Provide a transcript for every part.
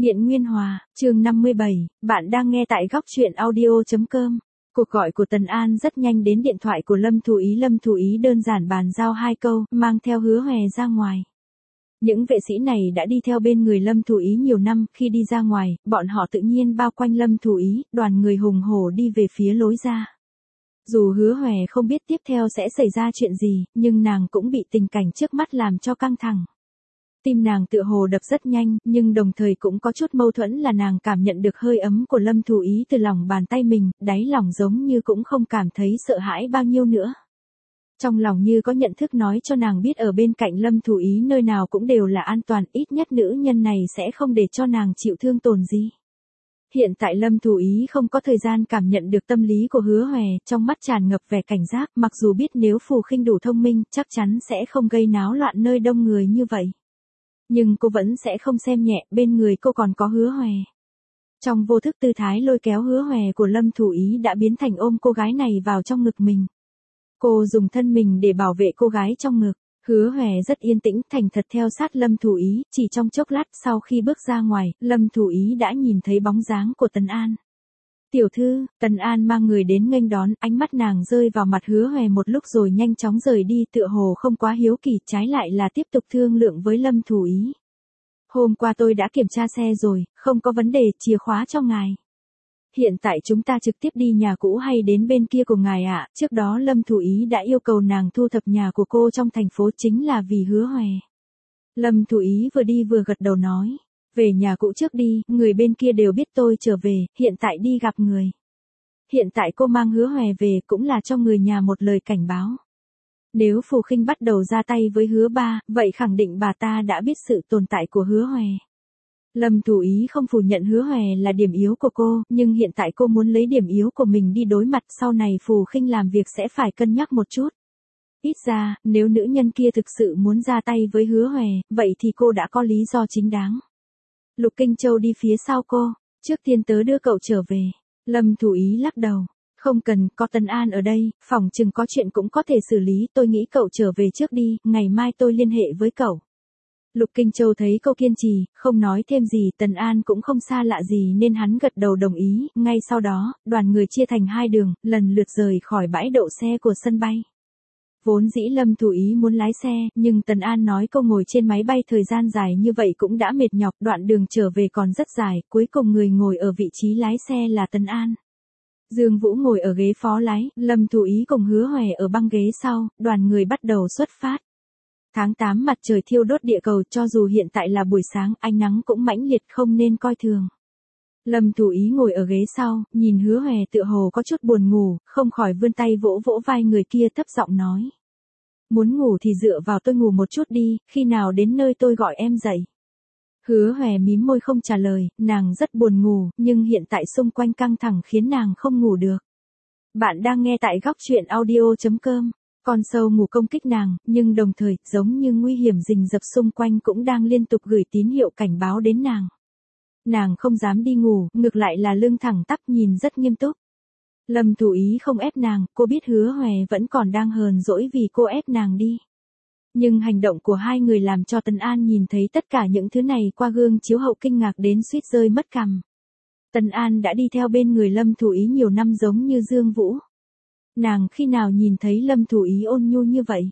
Nghiện Nguyên Hòa, chương 57, bạn đang nghe tại góc truyện audio.com. Cuộc gọi của Tần An rất nhanh đến điện thoại của Lâm Thù Ý. Lâm Thù Ý đơn giản bàn giao hai câu, mang theo Hứa Hòe ra ngoài. Những vệ sĩ này đã đi theo bên người Lâm Thù Ý nhiều năm, khi đi ra ngoài, bọn họ tự nhiên bao quanh Lâm Thù Ý, đoàn người hùng hổ đi về phía lối ra. Dù Hứa Hòe không biết tiếp theo sẽ xảy ra chuyện gì, nhưng nàng cũng bị tình cảnh trước mắt làm cho căng thẳng. Tim nàng tựa hồ đập rất nhanh, nhưng đồng thời cũng có chút mâu thuẫn là nàng cảm nhận được hơi ấm của Lâm Thù Ý từ lòng bàn tay mình, đáy lòng giống như cũng không cảm thấy sợ hãi bao nhiêu nữa. Trong lòng như có nhận thức nói cho nàng biết ở bên cạnh Lâm Thù Ý nơi nào cũng đều là an toàn, ít nhất nữ nhân này sẽ không để cho nàng chịu thương tổn gì. Hiện tại Lâm Thù Ý không có thời gian cảm nhận được tâm lý của Hứa Hòe, trong mắt tràn ngập vẻ cảnh giác, mặc dù biết nếu Phù Khinh đủ thông minh, chắc chắn sẽ không gây náo loạn nơi đông người như vậy. Nhưng cô vẫn sẽ không xem nhẹ, bên người cô còn có Hứa Hòe. Trong vô thức tư thái lôi kéo Hứa Hòe của Lâm Thù Ý đã biến thành ôm cô gái này vào trong ngực mình. Cô dùng thân mình để bảo vệ cô gái trong ngực. Hứa Hòe rất yên tĩnh, thành thật theo sát Lâm Thù Ý, chỉ trong chốc lát sau khi bước ra ngoài, Lâm Thù Ý đã nhìn thấy bóng dáng của Tần An. Tiểu thư, Tần An mang người đến nghênh đón, ánh mắt nàng rơi vào mặt Hứa Hòe một lúc rồi nhanh chóng rời đi, tựa hồ không quá hiếu kỳ, trái lại là tiếp tục thương lượng với Lâm Thù Ý. Hôm qua tôi đã kiểm tra xe rồi, không có vấn đề, chìa khóa cho ngài. Hiện tại chúng ta trực tiếp đi nhà cũ hay đến bên kia của ngài ạ? Trước đó Lâm Thù Ý đã yêu cầu nàng thu thập nhà của cô trong thành phố chính là vì Hứa Hòe. Lâm Thù Ý vừa đi vừa gật đầu nói. Về nhà cũ trước đi, người bên kia đều biết tôi trở về, hiện tại đi gặp người. Hiện tại cô mang Hứa Hòe về cũng là cho người nhà một lời cảnh báo. Nếu Phù Khinh bắt đầu ra tay với Hứa ba, vậy khẳng định bà ta đã biết sự tồn tại của Hứa Hòe. Lâm Thù Ý không phủ nhận Hứa Hòe là điểm yếu của cô, nhưng hiện tại cô muốn lấy điểm yếu của mình đi đối mặt, sau này Phù Khinh làm việc sẽ phải cân nhắc một chút. Ít ra, nếu nữ nhân kia thực sự muốn ra tay với Hứa Hòe, vậy thì cô đã có lý do chính đáng. Lục Kinh Châu đi phía sau cô, trước tiên tớ đưa cậu trở về. Lâm Thù Ý lắc đầu, không cần, có Tần An ở đây, phòng chừng có chuyện cũng có thể xử lý, tôi nghĩ cậu trở về trước đi, ngày mai tôi liên hệ với cậu. Lục Kinh Châu thấy cô kiên trì, không nói thêm gì, Tần An cũng không xa lạ gì nên hắn gật đầu đồng ý, ngay sau đó, đoàn người chia thành hai đường, lần lượt rời khỏi bãi đậu xe của sân bay. Vốn dĩ Lâm Thù Ý muốn lái xe, nhưng Tần An nói cô ngồi trên máy bay thời gian dài như vậy cũng đã mệt nhọc, đoạn đường trở về còn rất dài, cuối cùng người ngồi ở vị trí lái xe là Tần An. Dương Vũ ngồi ở ghế phó lái, Lâm Thù Ý cùng Hứa Hòe ở băng ghế sau, đoàn người bắt đầu xuất phát. Tháng 8 mặt trời thiêu đốt địa cầu, cho dù hiện tại là buổi sáng, ánh nắng cũng mãnh liệt không nên coi thường. Lâm Thù Ý ngồi ở ghế sau, nhìn Hứa Hòe tựa hồ có chút buồn ngủ, không khỏi vươn tay vỗ vỗ vai người kia thấp giọng nói. Muốn ngủ thì dựa vào tôi ngủ một chút đi, khi nào đến nơi tôi gọi em dậy. Hứa Hòe mím môi không trả lời, nàng rất buồn ngủ, nhưng hiện tại xung quanh căng thẳng khiến nàng không ngủ được. Bạn đang nghe tại góc truyện audio.com. Con sâu ngủ công kích nàng, nhưng đồng thời, giống như nguy hiểm rình rập xung quanh cũng đang liên tục gửi tín hiệu cảnh báo đến nàng. Nàng không dám đi ngủ, ngược lại là lưng thẳng tắp nhìn rất nghiêm túc. Lâm Thù Ý không ép nàng, cô biết Hứa Hòe vẫn còn đang hờn dỗi vì cô ép nàng đi. Nhưng hành động của hai người làm cho Tần An nhìn thấy tất cả những thứ này qua gương chiếu hậu kinh ngạc đến suýt rơi mất cằm. Tần An đã đi theo bên người Lâm Thù Ý nhiều năm giống như Dương Vũ. Nàng khi nào nhìn thấy Lâm Thù Ý ôn nhu như vậy?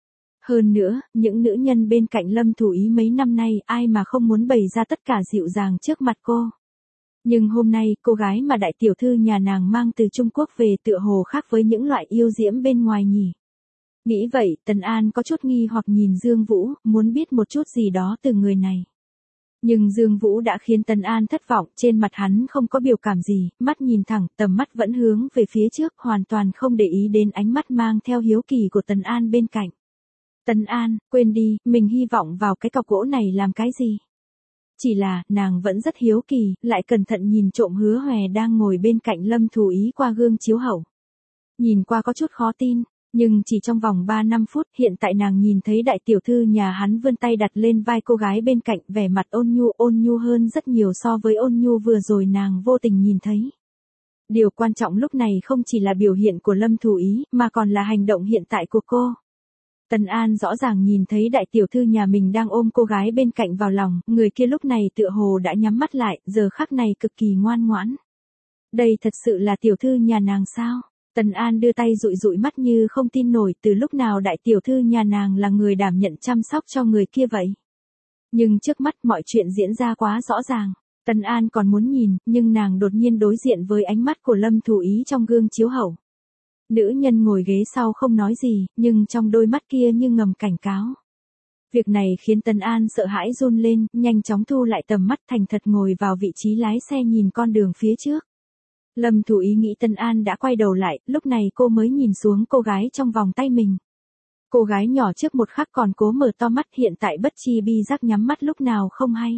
Hơn nữa, những nữ nhân bên cạnh Lâm Thù Ý mấy năm nay ai mà không muốn bày ra tất cả dịu dàng trước mặt cô. Nhưng hôm nay, cô gái mà đại tiểu thư nhà nàng mang từ Trung Quốc về tựa hồ khác với những loại yêu diễm bên ngoài nhỉ. Nghĩ vậy, Tần An có chút nghi hoặc nhìn Dương Vũ, muốn biết một chút gì đó từ người này. Nhưng Dương Vũ đã khiến Tần An thất vọng, trên mặt hắn không có biểu cảm gì, mắt nhìn thẳng, tầm mắt vẫn hướng về phía trước, hoàn toàn không để ý đến ánh mắt mang theo hiếu kỳ của Tần An bên cạnh. Tần An, quên đi, mình hy vọng vào cái cọc gỗ này làm cái gì? Chỉ là, nàng vẫn rất hiếu kỳ, lại cẩn thận nhìn trộm Hứa Hòe đang ngồi bên cạnh Lâm Thù Ý qua gương chiếu hậu. Nhìn qua có chút khó tin. Nhưng chỉ trong vòng 3-5 phút, hiện tại nàng nhìn thấy đại tiểu thư nhà hắn vươn tay đặt lên vai cô gái bên cạnh, vẻ mặt ôn nhu hơn rất nhiều so với ôn nhu vừa rồi nàng vô tình nhìn thấy. Điều quan trọng lúc này không chỉ là biểu hiện của Lâm Thù Ý, mà còn là hành động hiện tại của cô. Tần An rõ ràng nhìn thấy đại tiểu thư nhà mình đang ôm cô gái bên cạnh vào lòng, người kia lúc này tựa hồ đã nhắm mắt lại, giờ khắc này cực kỳ ngoan ngoãn. Đây thật sự là tiểu thư nhà nàng sao? Tần An đưa tay dụi dụi mắt như không tin nổi, từ lúc nào đại tiểu thư nhà nàng là người đảm nhận chăm sóc cho người kia vậy? Nhưng trước mắt mọi chuyện diễn ra quá rõ ràng. Tần An còn muốn nhìn, nhưng nàng đột nhiên đối diện với ánh mắt của Lâm Thủ Ý trong gương chiếu hậu. Nữ nhân ngồi ghế sau không nói gì, nhưng trong đôi mắt kia như ngầm cảnh cáo. Việc này khiến Tần An sợ hãi run lên, nhanh chóng thu lại tầm mắt, thành thật ngồi vào vị trí lái xe nhìn con đường phía trước. Lâm Thủ Ý nghĩ Tần An đã quay đầu lại, lúc này cô mới nhìn xuống cô gái trong vòng tay mình. Cô gái nhỏ trước một khắc còn cố mở to mắt, hiện tại bất chi bi giác nhắm mắt lúc nào không hay.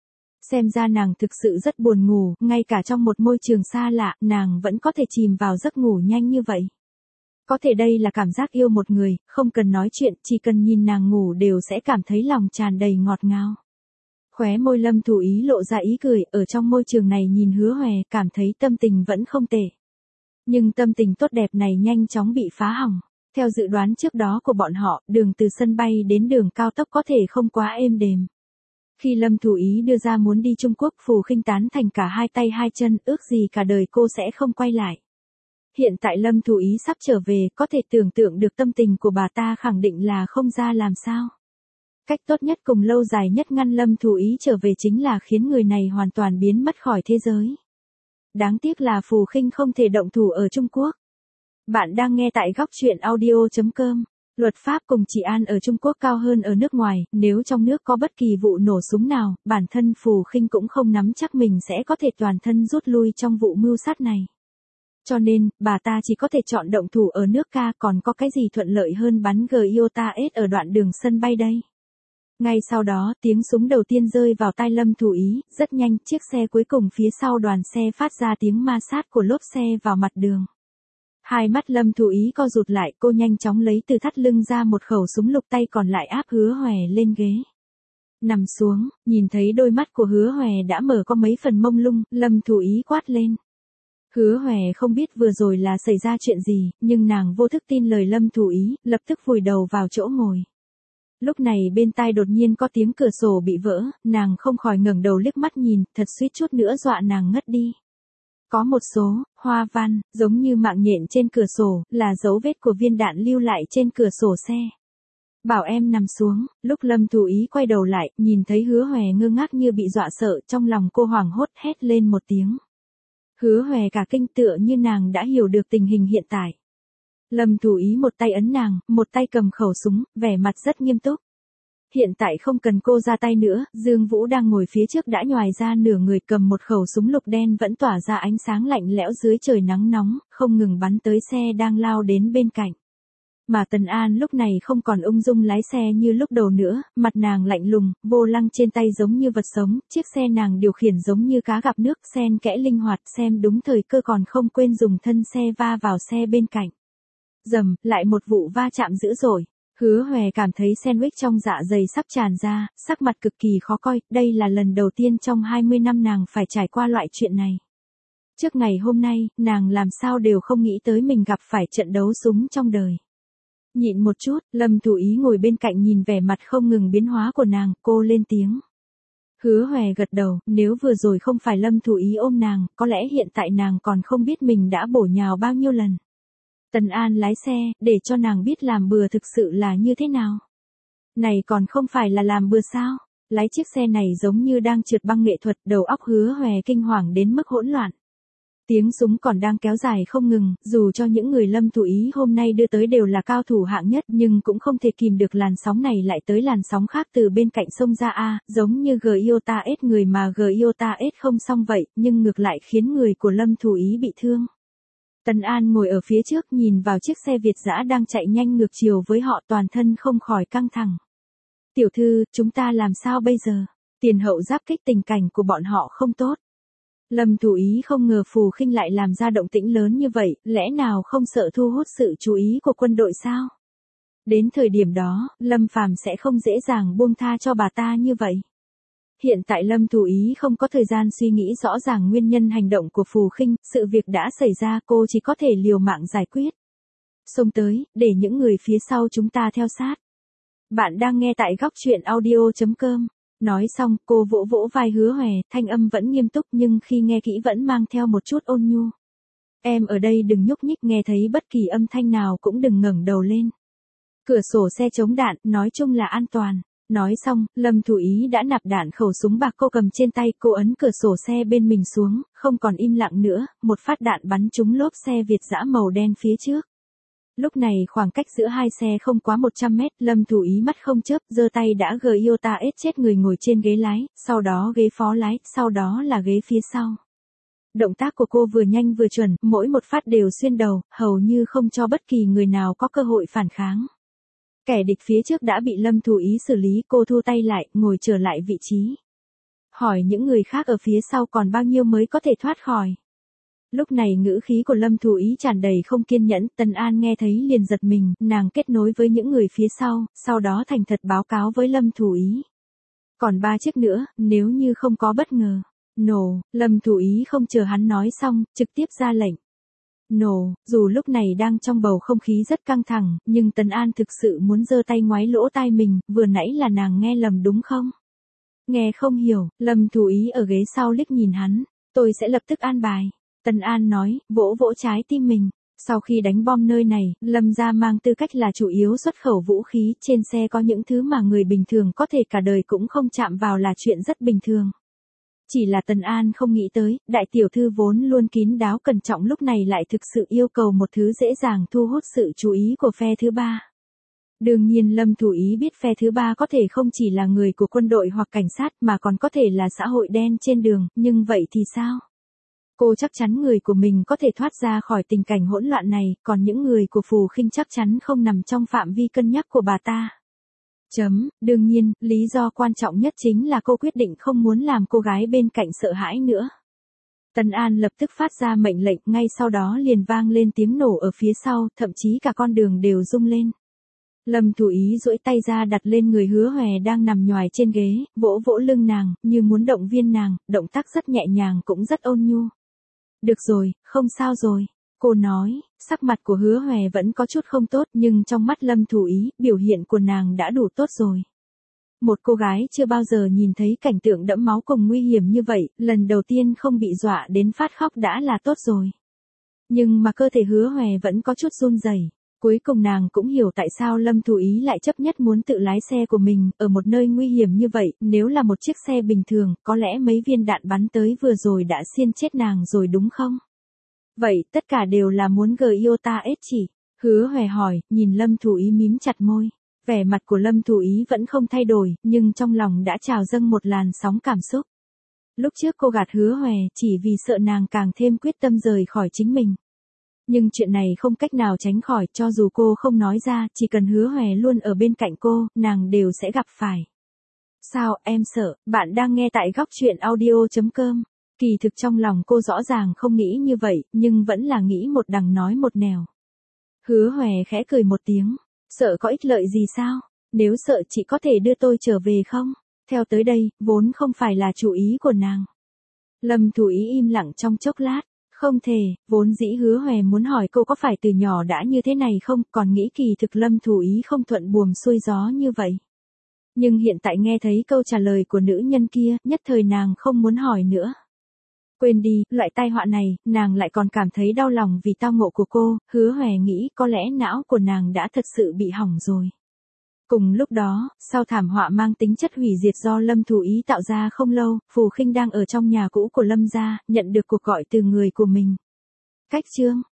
Xem ra nàng thực sự rất buồn ngủ, ngay cả trong một môi trường xa lạ, nàng vẫn có thể chìm vào giấc ngủ nhanh như vậy. Có thể đây là cảm giác yêu một người, không cần nói chuyện, chỉ cần nhìn nàng ngủ đều sẽ cảm thấy lòng tràn đầy ngọt ngào. Khóe môi Lâm Thủ Ý lộ ra ý cười, ở trong môi trường này nhìn Hứa Hòe, cảm thấy tâm tình vẫn không tệ. Nhưng tâm tình tốt đẹp này nhanh chóng bị phá hỏng. Theo dự đoán trước đó của bọn họ, đường từ sân bay đến đường cao tốc có thể không quá êm đềm. Khi Lâm Thủ Ý đưa ra muốn đi Trung Quốc, Phù Khinh tán thành cả hai tay hai chân, ước gì cả đời cô sẽ không quay lại. Hiện tại Lâm Thủ Ý sắp trở về, có thể tưởng tượng được tâm tình của bà ta khẳng định là không ra làm sao. Cách tốt nhất cùng lâu dài nhất ngăn Lâm Thủ Ý trở về chính là khiến người này hoàn toàn biến mất khỏi thế giới. Đáng tiếc là Phù Khinh không thể động thủ ở Trung Quốc. Bạn đang nghe tại góc truyện audio.com. Luật pháp cùng trị an ở Trung Quốc cao hơn ở nước ngoài, nếu trong nước có bất kỳ vụ nổ súng nào, bản thân Phù Khinh cũng không nắm chắc mình sẽ có thể toàn thân rút lui trong vụ mưu sát này. Cho nên, bà ta chỉ có thể chọn động thủ ở nước ca, còn có cái gì thuận lợi hơn bắn Iota S ở đoạn đường sân bay đây. Ngay sau đó, tiếng súng đầu tiên rơi vào tai Lâm Thủ Ý, rất nhanh, chiếc xe cuối cùng phía sau đoàn xe phát ra tiếng ma sát của lốp xe vào mặt đường. Hai mắt Lâm Thủ Ý co rụt lại, cô nhanh chóng lấy từ thắt lưng ra một khẩu súng lục, tay còn lại áp Hứa Hòe lên ghế. Nằm xuống, nhìn thấy đôi mắt của Hứa Hòe đã mở có mấy phần mông lung, Lâm Thủ Ý quát lên. Hứa Hòe không biết vừa rồi là xảy ra chuyện gì, nhưng nàng vô thức tin lời Lâm Thủ Ý, lập tức vùi đầu vào chỗ ngồi. Lúc này bên tai đột nhiên có tiếng cửa sổ bị vỡ, nàng không khỏi ngẩng đầu liếc mắt nhìn, thật suýt chút nữa dọa nàng ngất đi. Có một số hoa văn, giống như mạng nhện trên cửa sổ, là dấu vết của viên đạn lưu lại trên cửa sổ xe. Bảo em nằm xuống, lúc Lâm Thủ Ý quay đầu lại, nhìn thấy Hứa Hòe ngơ ngác như bị dọa sợ, trong lòng cô hoảng hốt hét lên một tiếng. Hứa Hòe cả kinh, tựa như nàng đã hiểu được tình hình hiện tại. Lâm Thủ Ý một tay ấn nàng, một tay cầm khẩu súng, vẻ mặt rất nghiêm túc. Hiện tại không cần cô ra tay nữa, Dương Vũ đang ngồi phía trước đã nhoài ra nửa người, cầm một khẩu súng lục đen vẫn tỏa ra ánh sáng lạnh lẽo dưới trời nắng nóng, không ngừng bắn tới xe đang lao đến bên cạnh. Mà Tần An lúc này không còn ung dung lái xe như lúc đầu nữa, mặt nàng lạnh lùng, vô lăng trên tay giống như vật sống, chiếc xe nàng điều khiển giống như cá gặp nước, xen kẽ linh hoạt, xem đúng thời cơ còn không quên dùng thân xe va vào xe bên cạnh. Dầm, lại một vụ va chạm dữ dội. Hứa Hòe cảm thấy sandwich trong dạ dày sắp tràn ra, sắc mặt cực kỳ khó coi, đây là lần đầu tiên trong 20 năm nàng phải trải qua loại chuyện này. Trước ngày hôm nay, nàng làm sao đều không nghĩ tới mình gặp phải trận đấu súng trong đời. Nhịn một chút, Lâm Thủ Ý ngồi bên cạnh nhìn vẻ mặt không ngừng biến hóa của nàng, cô lên tiếng. Hứa Hòe gật đầu, nếu vừa rồi không phải Lâm Thủ Ý ôm nàng, có lẽ hiện tại nàng còn không biết mình đã bổ nhào bao nhiêu lần. Tần An lái xe, để cho nàng biết làm bừa thực sự là như thế nào. Này còn không phải là làm bừa sao? Lái chiếc xe này giống như đang trượt băng nghệ thuật, đầu óc Hứa Hòe kinh hoàng đến mức hỗn loạn. Tiếng súng còn đang kéo dài không ngừng, dù cho những người Lâm Thủ Ý hôm nay đưa tới đều là cao thủ hạng nhất, nhưng cũng không thể kìm được làn sóng này lại tới làn sóng khác từ bên cạnh sông ra a, giống như Iota S, người mà Iota S không xong vậy, nhưng ngược lại khiến người của Lâm Thủ Ý bị thương. Tần An ngồi ở phía trước nhìn vào chiếc xe Việt dã đang chạy nhanh ngược chiều với họ, toàn thân không khỏi căng thẳng. Tiểu thư, chúng ta làm sao bây giờ? Tiền hậu giáp kích, tình cảnh của bọn họ không tốt. Lâm Thủ Ý không ngờ Phù Khinh lại làm ra động tĩnh lớn như vậy, lẽ nào không sợ thu hút sự chú ý của quân đội sao? Đến thời điểm đó, Lâm Phàm sẽ không dễ dàng buông tha cho bà ta như vậy. Hiện tại Lâm Thủ Ý không có thời gian suy nghĩ rõ ràng nguyên nhân hành động của Phù Khinh, sự việc đã xảy ra, cô chỉ có thể liều mạng giải quyết. Xông tới, để những người phía sau chúng ta theo sát. Bạn đang nghe tại góc truyện audio.com. Nói xong, cô vỗ vỗ vai Hứa Hoè, thanh âm vẫn nghiêm túc nhưng khi nghe kỹ vẫn mang theo một chút ôn nhu. Em ở đây đừng nhúc nhích, nghe thấy bất kỳ âm thanh nào cũng đừng ngẩng đầu lên. Cửa sổ xe chống đạn, nói chung là an toàn. Nói xong, Lâm Thủ Ý đã nạp đạn khẩu súng bạc cô cầm trên tay, cô ấn cửa sổ xe bên mình xuống, không còn im lặng nữa, một phát đạn bắn trúng lốp xe Việt dã màu đen phía trước. Lúc này khoảng cách giữa hai xe không quá 100 mét, Lâm Thủ Ý mắt không chớp, giơ tay đã Toyota ép chết người ngồi trên ghế lái, sau đó ghế phó lái, sau đó là ghế phía sau. Động tác của cô vừa nhanh vừa chuẩn, mỗi một phát đều xuyên đầu, hầu như không cho bất kỳ người nào có cơ hội phản kháng. Kẻ địch phía trước đã bị Lâm Thủ Ý xử lý, cô thu tay lại, ngồi trở lại vị trí. Hỏi những người khác ở phía sau còn bao nhiêu mới có thể thoát khỏi. Lúc này ngữ khí của Lâm Thủ Ý tràn đầy không kiên nhẫn, Tần An nghe thấy liền giật mình, nàng kết nối với những người phía sau đó thành thật báo cáo với Lâm Thủ Ý. Còn 3 chiếc nữa, nếu như không có bất ngờ. Nổ, Lâm Thủ Ý không chờ hắn nói xong, trực tiếp ra lệnh. Nổ, dù lúc này đang trong bầu không khí rất căng thẳng, nhưng Tần An thực sự muốn giơ tay ngoáy lỗ tai mình, vừa nãy là nàng nghe lầm đúng không? Nghe không hiểu, Lâm Thủ Ý ở ghế sau liếc nhìn hắn, tôi sẽ lập tức an bài. Tần An nói, vỗ vỗ trái tim mình. Sau khi đánh bom nơi này, Lâm gia mang tư cách là chủ yếu xuất khẩu vũ khí, trên xe có những thứ mà người bình thường có thể cả đời cũng không chạm vào là chuyện rất bình thường. Chỉ là Tần An không nghĩ tới, đại tiểu thư vốn luôn kín đáo cẩn trọng lúc này lại thực sự yêu cầu một thứ dễ dàng thu hút sự chú ý của phe thứ ba. Đương nhiên Lâm Thủ Ý biết phe thứ ba có thể không chỉ là người của quân đội hoặc cảnh sát mà còn có thể là xã hội đen trên đường, nhưng vậy thì sao? Cô chắc chắn người của mình có thể thoát ra khỏi tình cảnh hỗn loạn này, còn những người của Phù Khinh chắc chắn không nằm trong phạm vi cân nhắc của bà ta. Đương nhiên, lý do quan trọng nhất chính là cô quyết định không muốn làm cô gái bên cạnh sợ hãi nữa. Tần An lập tức phát ra mệnh lệnh, ngay sau đó liền vang lên tiếng nổ ở phía sau, thậm chí cả con đường đều rung lên. Lâm Thủ Ý duỗi tay ra đặt lên người Hứa Hoè đang nằm nhoài trên ghế, vỗ vỗ lưng nàng, như muốn động viên nàng, động tác rất nhẹ nhàng cũng rất ôn nhu. Được rồi, không sao rồi. Cô nói, sắc mặt của Hứa Hoè vẫn có chút không tốt nhưng trong mắt Lâm Thủ Ý, biểu hiện của nàng đã đủ tốt rồi. Một cô gái chưa bao giờ nhìn thấy cảnh tượng đẫm máu cùng nguy hiểm như vậy, lần đầu tiên không bị dọa đến phát khóc đã là tốt rồi. Nhưng mà cơ thể Hứa Hoè vẫn có chút run rẩy. Cuối cùng nàng cũng hiểu tại sao Lâm Thủ Ý lại chấp nhất muốn tự lái xe của mình, ở một nơi nguy hiểm như vậy, nếu là một chiếc xe bình thường, có lẽ mấy viên đạn bắn tới vừa rồi đã xiên chết nàng rồi đúng không? Vậy, tất cả đều là muốn Toyota ép chỉ? Hứa Hoè hỏi, nhìn Lâm Thủ Ý mím chặt môi. Vẻ mặt của Lâm Thủ Ý vẫn không thay đổi, nhưng trong lòng đã trào dâng một làn sóng cảm xúc. Lúc trước cô gạt Hứa Hoè chỉ vì sợ nàng càng thêm quyết tâm rời khỏi chính mình. Nhưng chuyện này không cách nào tránh khỏi, cho dù cô không nói ra, chỉ cần Hứa Hoè luôn ở bên cạnh cô, nàng đều sẽ gặp phải. Sao, em sợ? Bạn đang nghe tại góc truyện audio.com. Kỳ thực trong lòng cô rõ ràng không nghĩ như vậy, nhưng vẫn là nghĩ một đằng nói một nẻo. Hứa Hoè khẽ cười một tiếng. Sợ có ích lợi gì sao? Nếu sợ chị có thể đưa tôi trở về không? Theo tới đây, vốn không phải là chủ ý của nàng. Lâm Thủ Ý im lặng trong chốc lát. Không thể, vốn dĩ Hứa Hoè muốn hỏi cô có phải từ nhỏ đã như thế này không, còn nghĩ kỳ thực Lâm Thủ Ý không thuận buồm xuôi gió như vậy. Nhưng hiện tại nghe thấy câu trả lời của nữ nhân kia, nhất thời nàng không muốn hỏi nữa. Quên đi, loại tai họa này, nàng lại còn cảm thấy đau lòng vì tao ngộ của cô, Hứa Hoè nghĩ có lẽ não của nàng đã thật sự bị hỏng rồi. Cùng lúc đó, sau thảm họa mang tính chất hủy diệt do Lâm Thủ Ý tạo ra không lâu, Phù Khinh đang ở trong nhà cũ của Lâm gia, nhận được cuộc gọi từ người của mình. Cách chương